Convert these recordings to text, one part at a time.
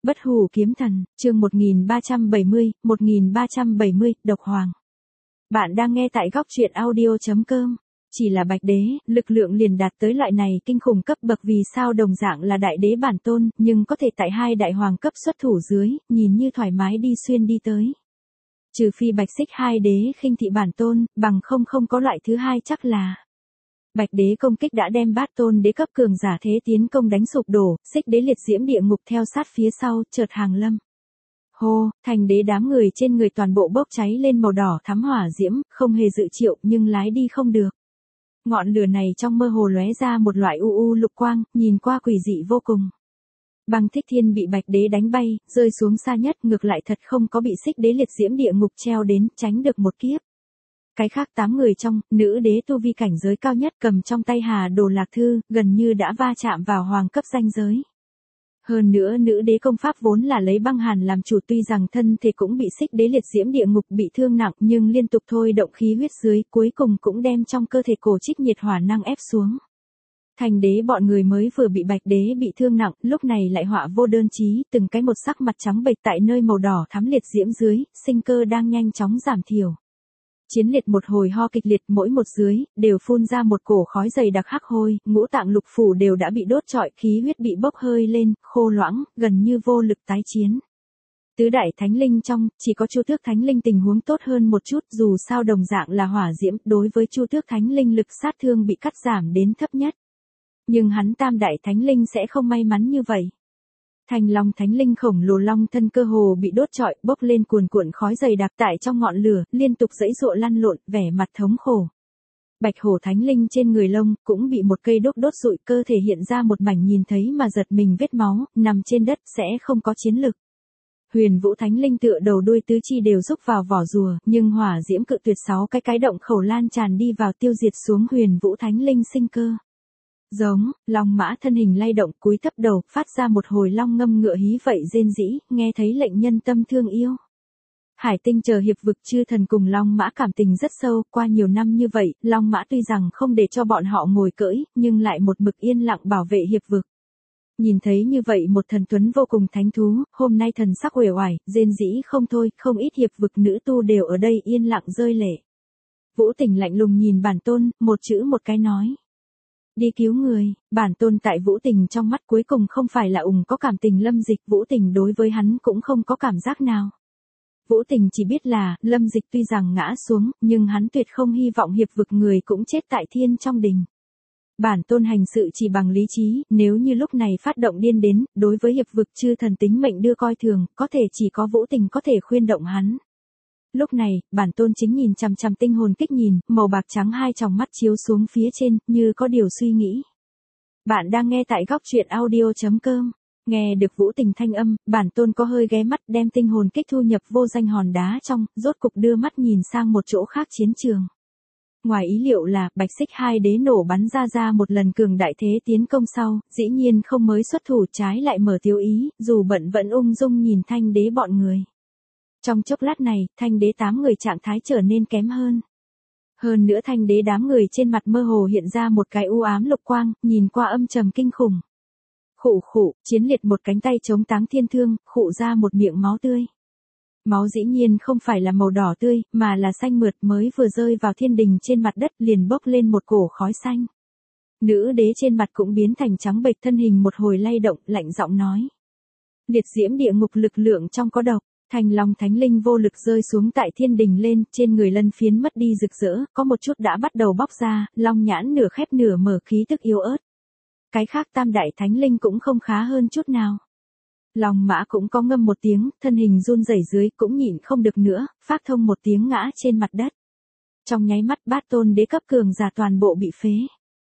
Bất hủ kiếm thần, chương 1370, độc hoàng. Bạn đang nghe tại góc truyện audio.com. Chỉ là bạch đế, lực lượng liền đạt tới loại này kinh khủng cấp bậc vì sao đồng dạng là đại đế bản tôn, nhưng có thể tại hai đại hoàng cấp xuất thủ dưới, nhìn như thoải mái đi xuyên đi tới. Trừ phi bạch xích hai đế khinh thị bản tôn, bằng không có loại thứ hai chắc là. Bạch đế công kích đã đem bát tôn đế cấp cường giả thế tiến công đánh sụp đổ, xích đế liệt diễm địa ngục theo sát phía sau, chợt hàng lâm. Hô, thành đế đám người trên người toàn bộ bốc cháy lên màu đỏ thắm hỏa diễm, không hề dự triệu nhưng lái đi không được. Ngọn lửa này trong mơ hồ lóe ra một loại u lục quang, nhìn qua quỷ dị vô cùng. Băng Thích Thiên bị bạch đế đánh bay, rơi xuống xa nhất, ngược lại thật không có bị xích đế liệt diễm địa ngục treo đến, tránh được một kiếp. Cái khác 8 người trong, nữ đế tu vi cảnh giới cao nhất cầm trong tay Hà Đồ Lạc Thư, gần như đã va chạm vào hoàng cấp ranh giới. Hơn nữa nữ đế công pháp vốn là lấy băng hàn làm chủ, tuy rằng thân thể cũng bị xích đế liệt diễm địa ngục bị thương nặng nhưng liên tục thôi động khí huyết dưới, cuối cùng cũng đem trong cơ thể cổ trích nhiệt hỏa năng ép xuống. Thành đế bọn người mới vừa bị bạch đế bị thương nặng, lúc này lại họa vô đơn chí, từng cái một sắc mặt trắng bệch tại nơi màu đỏ thắm liệt diễm dưới, sinh cơ đang nhanh chóng giảm thiểu. Chiến liệt một hồi ho kịch liệt, mỗi một dưới, đều phun ra một cổ khói dày đặc hắc hôi, ngũ tạng lục phủ đều đã bị đốt trọi, khí huyết bị bốc hơi lên, khô loãng, gần như vô lực tái chiến. Tứ đại thánh linh trong, chỉ có Chu Tước Thánh Linh tình huống tốt hơn một chút, dù sao đồng dạng là hỏa diễm, đối với Chu Tước Thánh Linh lực sát thương bị cắt giảm đến thấp nhất. Nhưng hắn tam đại thánh linh sẽ không may mắn như vậy. Thành Long Thánh Linh khổng lồ long thân cơ hồ bị đốt trọi, bốc lên cuồn cuộn khói dày đặc tại trong ngọn lửa, liên tục giãy giụa lăn lộn, vẻ mặt thống khổ. Bạch Hổ Thánh Linh trên người lông cũng bị một cây đốt rụi, cơ thể hiện ra một mảnh nhìn thấy mà giật mình vết máu, nằm trên đất sẽ không có chiến lực. Huyền Vũ Thánh Linh tựa đầu đuôi tứ chi đều rúc vào vỏ rùa, nhưng hỏa diễm cự tuyệt 6 cái động khẩu lan tràn đi vào tiêu diệt xuống Huyền Vũ Thánh Linh sinh cơ. Giống, long mã thân hình lay động, cúi thấp đầu, phát ra một hồi long ngâm ngựa hí vậy rên rĩ, nghe thấy lệnh nhân tâm thương yêu. Hải Tinh chờ hiệp vực chư thần cùng long mã cảm tình rất sâu, qua nhiều năm như vậy, long mã tuy rằng không để cho bọn họ ngồi cưỡi, nhưng lại một mực yên lặng bảo vệ hiệp vực. Nhìn thấy như vậy một thần tuấn vô cùng thánh thú, hôm nay thần sắc uể oải, rên rĩ không thôi, không ít hiệp vực nữ tu đều ở đây yên lặng rơi lệ. Vũ Tình lạnh lùng nhìn bản tôn, một chữ một cái nói. Đi cứu người, bản tôn tại Vũ Tình trong mắt cuối cùng không phải là có cảm tình Lâm Dịch, Vũ Tình đối với hắn cũng không có cảm giác nào. Vũ Tình chỉ biết là, Lâm Dịch tuy rằng ngã xuống, nhưng hắn tuyệt không hy vọng hiệp vực người cũng chết tại thiên trong đình. Bản tôn hành sự chỉ bằng lý trí, nếu như lúc này phát động điên đến, đối với hiệp vực chư thần tính mệnh đưa coi thường, có thể chỉ có Vũ Tình có thể khuyên động hắn. Lúc này, bản tôn chính nhìn chằm chằm tinh hồn kích nhìn, màu bạc trắng hai tròng mắt chiếu xuống phía trên, như có điều suy nghĩ. Bạn đang nghe tại góc truyện audio.com. Nghe được Vũ Tình thanh âm, bản tôn có hơi ghé mắt đem tinh hồn kích thu nhập vô danh hòn đá trong, rốt cục đưa mắt nhìn sang một chỗ khác chiến trường. Ngoài ý liệu là, bạch xích hai đế nổ bắn ra một lần cường đại thế tiến công sau, dĩ nhiên không mới xuất thủ, trái lại mở tiêu ý, dù bận vẫn ung dung nhìn thanh đế bọn người. Trong chốc lát này, thanh đế 8 người trạng thái trở nên kém hơn. Hơn nữa thanh đế đám người trên mặt mơ hồ hiện ra một cái u ám lục quang, nhìn qua âm trầm kinh khủng. Khụ, chiến liệt một cánh tay chống táng thiên thương, khụ ra một miệng máu tươi. Máu dĩ nhiên không phải là màu đỏ tươi, mà là xanh mượt, mới vừa rơi vào thiên đình trên mặt đất liền bốc lên một cổ khói xanh. Nữ đế trên mặt cũng biến thành trắng bệch, thân hình một hồi lay động, lạnh giọng nói. Liệt diễm địa ngục lực lượng trong có độc. Thành Long Thánh Linh vô lực rơi xuống tại thiên đình lên, trên người lân phiến mất đi rực rỡ, có một chút đã bắt đầu bóc ra, long nhãn nửa khép nửa mở, khí tức yếu ớt. Cái khác tam đại thánh linh cũng không khá hơn chút nào. Long mã cũng có ngâm một tiếng, thân hình run rẩy dưới, cũng nhịn không được nữa, phát thông một tiếng ngã trên mặt đất. Trong nháy mắt bát tôn đế cấp cường giả toàn bộ bị phế.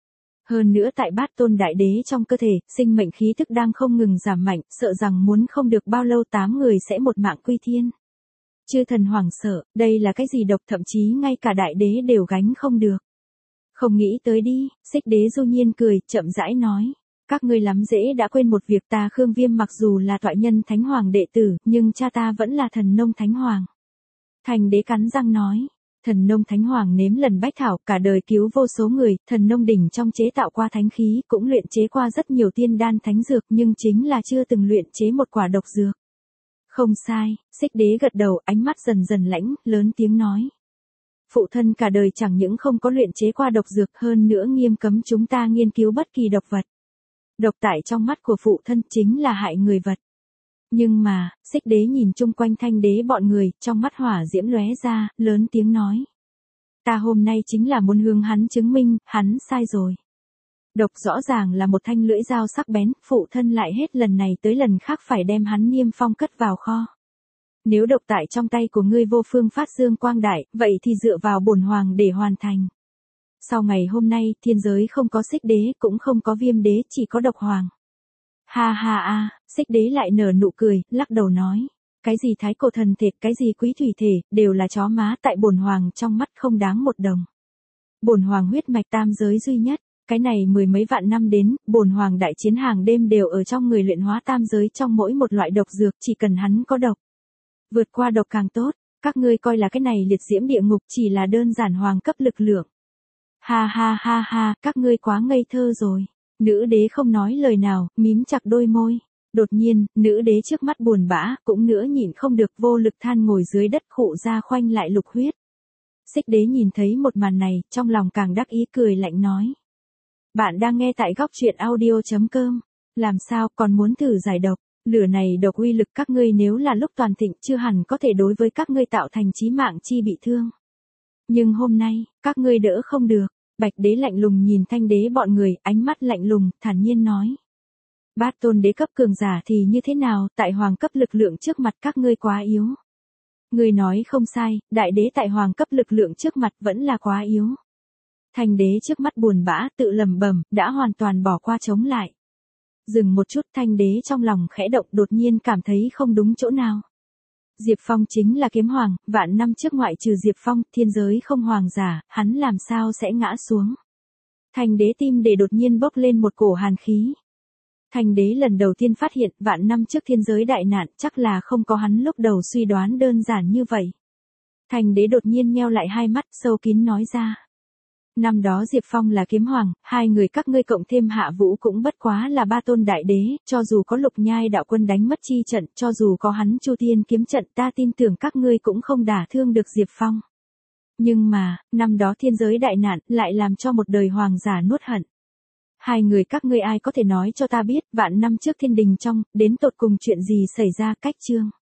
Hơn nữa tại bát tôn đại đế trong cơ thể, sinh mệnh khí thức đang không ngừng giảm mạnh, sợ rằng muốn không được bao lâu 8 người sẽ một mạng quy thiên. Chư thần hoảng sợ, đây là cái gì độc, thậm chí ngay cả đại đế đều gánh không được. Không nghĩ tới đi, xích đế du nhiên cười, chậm rãi nói. Các ngươi lắm dễ đã quên một việc, ta Khương Viêm mặc dù là toại nhân thánh hoàng đệ tử, nhưng cha ta vẫn là thần nông thánh hoàng. Thành đế cắn răng nói. Thần nông thánh hoàng nếm lần bách thảo, cả đời cứu vô số người, thần nông đỉnh trong chế tạo qua thánh khí, cũng luyện chế qua rất nhiều tiên đan thánh dược, nhưng chính là chưa từng luyện chế một quả độc dược. Không sai, Xích Đế gật đầu, ánh mắt dần dần lãnh, lớn tiếng nói. Phụ thân cả đời chẳng những không có luyện chế qua độc dược, hơn nữa nghiêm cấm chúng ta nghiên cứu bất kỳ độc vật. Độc tại trong mắt của phụ thân chính là hại người vật. Nhưng mà, Xích Đế nhìn chung quanh Thanh Đế bọn người, trong mắt hỏa diễm lóe ra, lớn tiếng nói. Ta hôm nay chính là muốn hướng hắn chứng minh, hắn sai rồi. Độc rõ ràng là một thanh lưỡi dao sắc bén, phụ thân lại hết lần này tới lần khác phải đem hắn niêm phong cất vào kho. Nếu độc tại trong tay của ngươi vô phương phát dương quang đại, vậy thì dựa vào bổn hoàng để hoàn thành. Sau ngày hôm nay, thiên giới không có Xích Đế, cũng không có Viêm Đế, chỉ có độc hoàng. Ha ha a, Xích Đế lại nở nụ cười, lắc đầu nói. Cái gì thái cổ thần thể, cái gì quý thủy thể, đều là chó má, tại bổn hoàng trong mắt không đáng một đồng. Bổn hoàng huyết mạch tam giới duy nhất, cái này mười mấy vạn năm đến, bổn hoàng đại chiến hàng đêm đều ở trong người luyện hóa tam giới trong mỗi một loại độc dược, chỉ cần hắn có độc. Vượt qua độc càng tốt, các ngươi coi là cái này liệt diễm địa ngục chỉ là đơn giản hoàng cấp lực lượng. Ha ha ha ha, các ngươi quá ngây thơ rồi. Nữ đế không nói lời nào, mím chặt đôi môi. Đột nhiên, nữ đế trước mắt buồn bã, cũng nữa nhịn không được vô lực than ngồi dưới đất khụ ra khoanh lại lục huyết. Xích Đế nhìn thấy một màn này, trong lòng càng đắc ý cười lạnh nói. Bạn đang nghe tại góc truyện audio.com. Làm sao còn muốn thử giải độc? Lửa này độc uy lực các ngươi nếu là lúc toàn thịnh chưa hẳn có thể đối với các ngươi tạo thành chí mạng chi bị thương. Nhưng hôm nay, các ngươi đỡ không được. Bạch Đế lạnh lùng nhìn Thanh Đế bọn người, ánh mắt lạnh lùng, thản nhiên nói. Bát tôn đế cấp cường giả thì như thế nào, tại hoàng cấp lực lượng trước mặt các ngươi quá yếu. Ngươi nói không sai, đại đế tại hoàng cấp lực lượng trước mặt vẫn là quá yếu. Thanh Đế trước mắt buồn bã, tự lẩm bẩm, đã hoàn toàn bỏ qua chống lại. Dừng một chút, Thanh Đế trong lòng khẽ động, đột nhiên cảm thấy không đúng chỗ nào. Diệp Phong chính là kiếm hoàng, vạn năm trước ngoại trừ Diệp Phong, thiên giới không hoàng giả, hắn làm sao sẽ ngã xuống. Thanh Đế tim để đột nhiên bốc lên một cổ hàn khí. Thanh Đế lần đầu tiên phát hiện, vạn năm trước thiên giới đại nạn, chắc là không có hắn lúc đầu suy đoán đơn giản như vậy. Thanh Đế đột nhiên nheo lại hai mắt, sâu kín nói ra. Năm đó Diệp Phong là kiếm hoàng, hai người các ngươi cộng thêm Hạ Vũ cũng bất quá là ba tôn đại đế, cho dù có Lục Nhai đạo quân đánh mất chi trận, cho dù có hắn Chu Thiên kiếm trận, ta tin tưởng các ngươi cũng không đả thương được Diệp Phong. Nhưng mà, năm đó thiên giới đại nạn, lại làm cho một đời hoàng giả nuốt hận. Hai người các ngươi ai có thể nói cho ta biết, vạn năm trước thiên đình trong, đến tột cùng chuyện gì xảy ra, cách chương.